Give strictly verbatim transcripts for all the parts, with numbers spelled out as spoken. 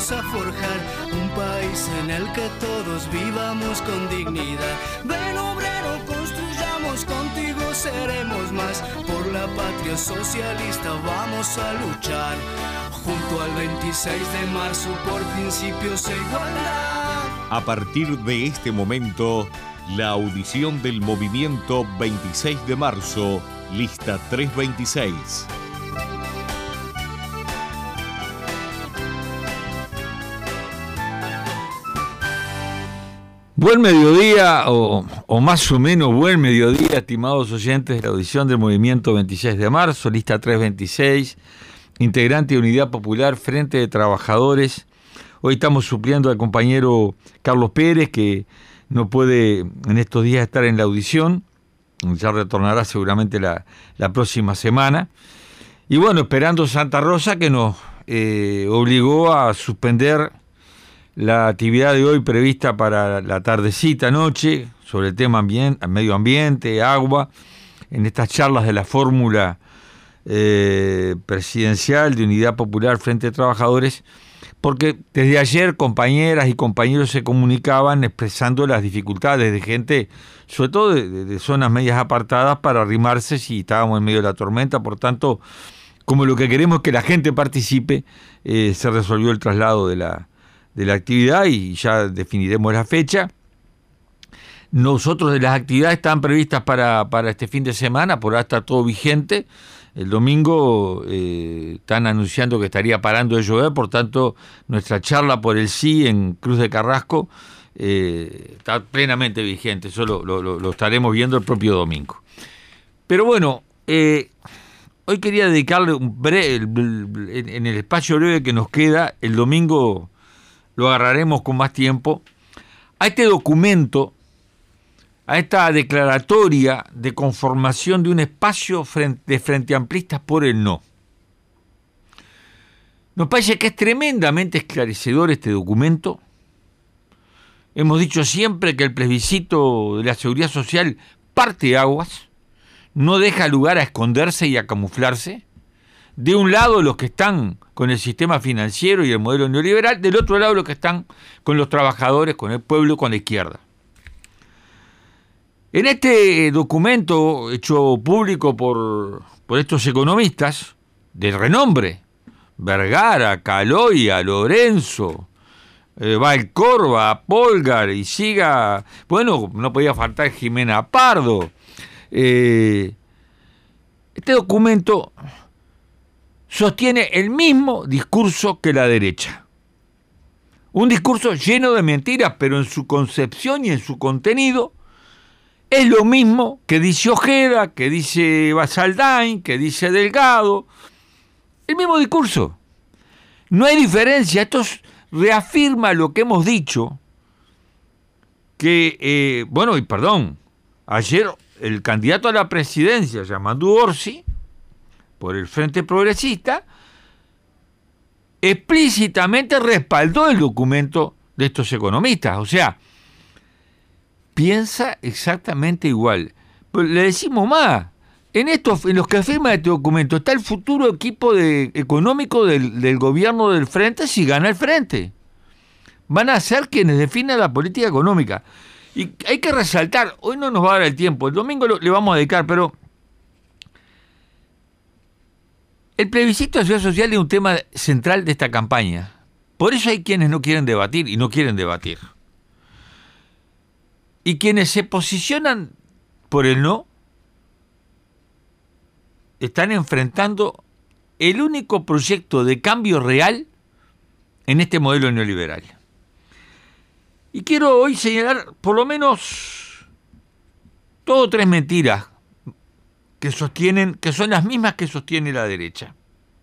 vamos a forjar un país en el que todos vivamos con dignidad. Ven obrero, construyamos, contigo seremos más. Por la patria socialista vamos a luchar. Junto al veintiséis de marzo por principios e igualdad. A partir de este momento, la audición del movimiento veintiséis de marzo, lista trescientos veintiséis. Buen mediodía, o, o más o menos buen mediodía, estimados oyentes de la audición del movimiento veintiséis de marzo, lista trescientos veintiséis, integrante de Unidad Popular, Frente de Trabajadores. Hoy estamos supliendo al compañero Carlos Pérez, que no puede en estos días estar en la audición, ya retornará seguramente la, la próxima semana. Y bueno, esperando Santa Rosa, que nos eh, obligó a suspender la actividad de hoy prevista para la tardecita, noche, sobre el tema ambien- medio ambiente, agua, en estas charlas de la fórmula eh, presidencial de Unidad Popular Frente de Trabajadores, porque desde ayer compañeras y compañeros se comunicaban expresando las dificultades de gente, sobre todo de, de, de zonas medias apartadas, para arrimarse si estábamos en medio de la tormenta. Por tanto, como lo que queremos es que la gente participe, eh, se resolvió el traslado de la de la actividad y ya definiremos la fecha. Nosotros de las actividades están previstas para, para este fin de semana, por ahora está todo vigente. El domingo eh, están anunciando que estaría parando de llover, por tanto nuestra charla por el sí en Cruz de Carrasco eh, está plenamente vigente, eso lo, lo, lo estaremos viendo el propio domingo. Pero bueno, eh, hoy quería dedicarle un breve, en el espacio breve que nos queda, el domingo lo agarraremos con más tiempo, a este documento, a esta declaratoria de conformación de un espacio de Frente Amplistas por el no. Nos parece que es tremendamente esclarecedor este documento. Hemos dicho siempre que el plebiscito de la seguridad social parte aguas, no deja lugar a esconderse y a camuflarse. De un lado los que están con el sistema financiero y el modelo neoliberal, del otro lado los que están con los trabajadores, con el pueblo, con la izquierda. En este documento hecho público por, por estos economistas de renombre, Vergara, Caloia, Lorenzo, eh, Valcorba, Polgar y siga, bueno, no podía faltar Jimena Pardo. Eh, este documento sostiene el mismo discurso que la derecha. Un discurso lleno de mentiras, pero en su concepción y en su contenido es lo mismo que dice Ojeda, que dice Basaldain, que dice Delgado. El mismo discurso. No hay diferencia. Esto reafirma lo que hemos dicho, que, eh, bueno, y perdón, ayer el candidato a la presidencia, Yamandu Orsi, por el Frente Progresista, explícitamente respaldó el documento de estos economistas. O sea, piensa exactamente igual. Pero le decimos más, en, estos, en los que firman este documento está el futuro equipo de, económico del, del gobierno del Frente si gana el Frente. Van a ser quienes definan la política económica. Y hay que resaltar, hoy no nos va a dar el tiempo, el domingo lo, le vamos a dedicar, pero el plebiscito de seguridad social es un tema central de esta campaña. Por eso hay quienes no quieren debatir y no quieren debatir. Y quienes se posicionan por el no están enfrentando el único proyecto de cambio real en este modelo neoliberal. Y quiero hoy señalar por lo menos dos o tres mentiras que sostienen, que son las mismas que sostiene la derecha.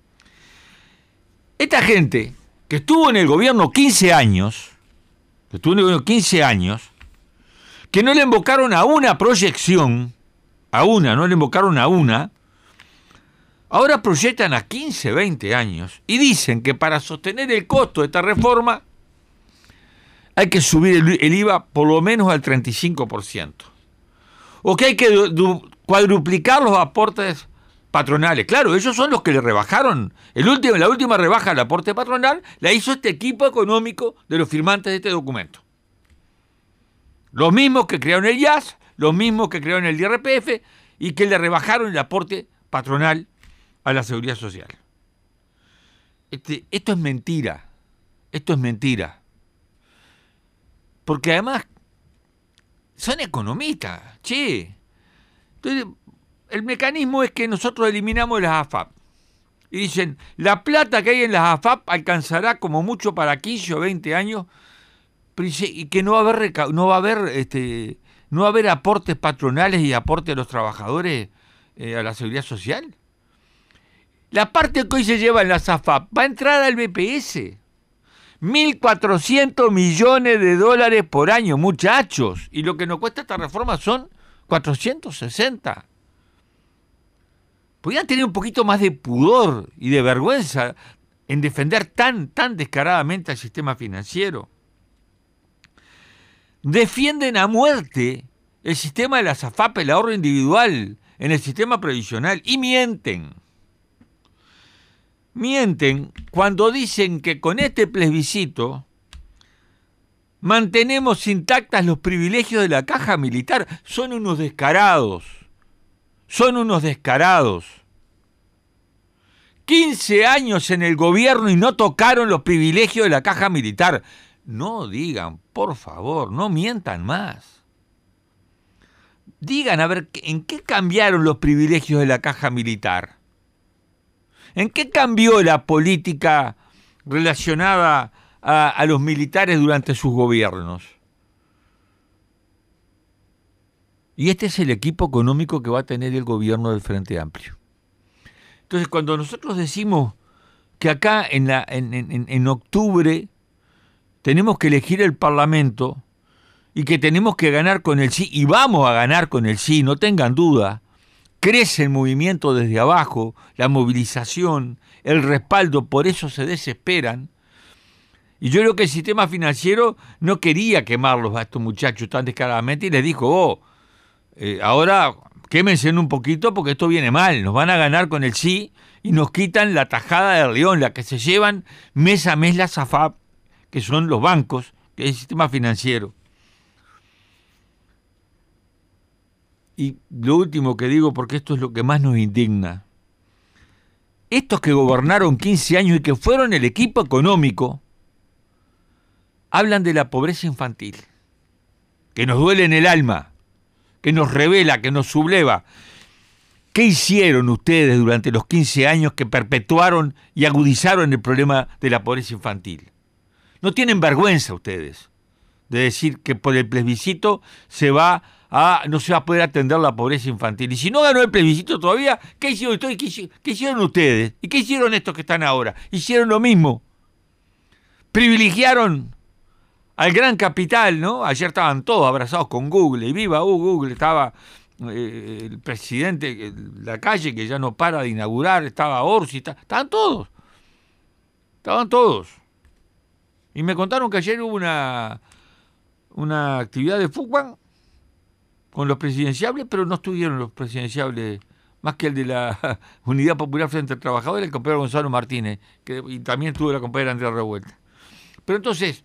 Esta gente que estuvo en el gobierno quince años, que estuvo en el gobierno quince años, que no le invocaron a una proyección, a una, no le invocaron a una, ahora proyectan a quince, veinte años y dicen que para sostener el costo de esta reforma hay que subir el, el I V A por lo menos al treinta y cinco por ciento. O que hay que du, du, cuadruplicar los aportes patronales. Claro, ellos son los que le rebajaron. El último, la última rebaja al aporte patronal la hizo este equipo económico de los firmantes de este documento. Los mismos que crearon el I A S, los mismos que crearon el I R P F y que le rebajaron el aporte patronal a la seguridad social. Este, esto es mentira. Esto es mentira. Porque además son economistas, che. Entonces, el mecanismo es que nosotros eliminamos las A F A P. Y dicen, la plata que hay en las A F A P alcanzará como mucho para quince o veinte años, y que no va a haber, no va a haber, este, no va a haber aportes patronales y aportes a los trabajadores eh, a la seguridad social. La parte que hoy se lleva en las A F A P va a entrar al B P S. mil cuatrocientos millones de dólares por año, muchachos. Y lo que nos cuesta esta reforma son cuatrocientos sesenta. Podrían tener un poquito más de pudor y de vergüenza en defender tan, tan descaradamente al sistema financiero. Defienden a muerte el sistema de las A F A P, el ahorro individual, en el sistema previsional, y mienten. Mienten cuando dicen que con este plebiscito mantenemos intactas los privilegios de la caja militar. Son unos descarados. Son unos descarados. quince años en el gobierno y no tocaron los privilegios de la caja militar. No digan, por favor, no mientan más. Digan, a ver, ¿en qué cambiaron los privilegios de la caja militar? ¿En qué cambió la política relacionada a, a los militares durante sus gobiernos? Y este es el equipo económico que va a tener el gobierno del Frente Amplio. Entonces, cuando nosotros decimos que acá en, la, en, en, en octubre tenemos que elegir el Parlamento y que tenemos que ganar con el sí, y vamos a ganar con el sí, no tengan duda, crece el movimiento desde abajo, la movilización, el respaldo, por eso se desesperan. Y yo creo que el sistema financiero no quería quemarlos a estos muchachos tan descaradamente y les dijo, oh, eh, ahora quémense un poquito porque esto viene mal, nos van a ganar con el sí y nos quitan la tajada del león, la que se llevan mes a mes las A F A P, que son los bancos, que es el sistema financiero. Y lo último que digo, porque esto es lo que más nos indigna, estos que gobernaron quince años y que fueron el equipo económico, hablan de la pobreza infantil, que nos duele en el alma, que nos revela, que nos subleva. ¿Qué hicieron ustedes durante los quince años que perpetuaron y agudizaron el problema de la pobreza infantil? No tienen vergüenza ustedes de decir que por el plebiscito se va a, no se va a poder atender la pobreza infantil. Y si no ganó el plebiscito todavía, ¿qué hicieron ustedes? ¿Qué, qué hicieron ustedes? ¿Y qué hicieron estos que están ahora? Hicieron lo mismo. Privilegiaron al gran capital, ¿no? Ayer estaban todos abrazados con Google, y viva uh, Google, estaba eh, el presidente, la calle que ya no para de inaugurar, estaba Orsi, está, estaban todos, estaban todos. Y me contaron que ayer hubo una, una actividad de fútbol con los presidenciables, pero no estuvieron los presidenciables, más que el de la Unidad Popular Frente al Trabajador, el compañero Gonzalo Martínez, que, y también estuvo la compañera Andrea Revuelta. Pero entonces,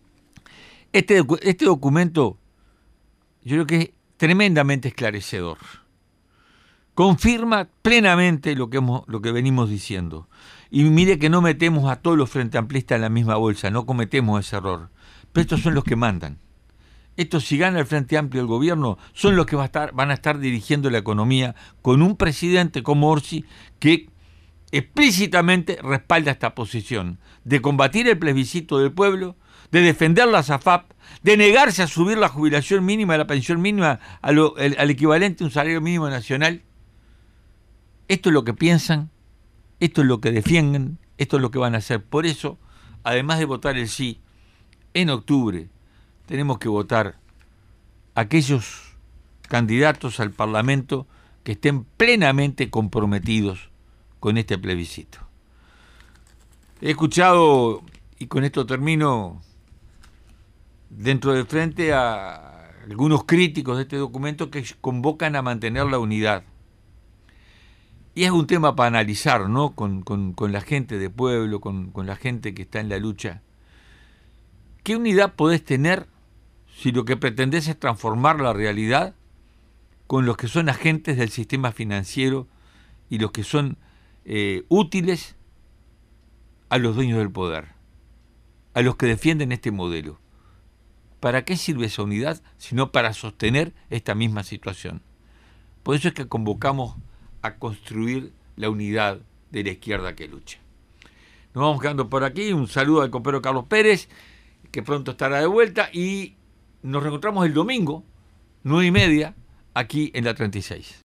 este, este documento yo creo que es tremendamente esclarecedor. Confirma plenamente lo que, hemos, lo que venimos diciendo. Y mire que no metemos a todos los frente amplistas en la misma bolsa, no cometemos ese error. Pero estos son los que mandan. Estos, si gana el Frente Amplio el gobierno, son los que va a estar, van a estar dirigiendo la economía con un presidente como Orsi que explícitamente respalda esta posición de combatir el plebiscito del pueblo, de defender las A F A P, de negarse a subir la jubilación mínima, la pensión mínima a lo, el, al equivalente a un salario mínimo nacional. Esto es lo que piensan, esto es lo que defienden, esto es lo que van a hacer. Por eso, además de votar el sí, en octubre tenemos que votar aquellos candidatos al Parlamento que estén plenamente comprometidos con este plebiscito. He escuchado, y con esto termino, dentro del Frente a algunos críticos de este documento que convocan a mantener la unidad. y es un tema para analizar, ¿no? Con, con, con la gente de pueblo, con, con la gente que está en la lucha. ¿Qué unidad podés tener si lo que pretendés es transformar la realidad con los que son agentes del sistema financiero y los que son eh, útiles a los dueños del poder, a los que defienden este modelo? ¿Para qué sirve esa unidad sino para sostener esta misma situación? Por eso es que convocamos a construir la unidad de la izquierda que lucha. Nos vamos quedando por aquí. Un saludo al compañero Carlos Pérez, que pronto estará de vuelta, y nos reencontramos el domingo, nueve y media, aquí en la treinta y seis.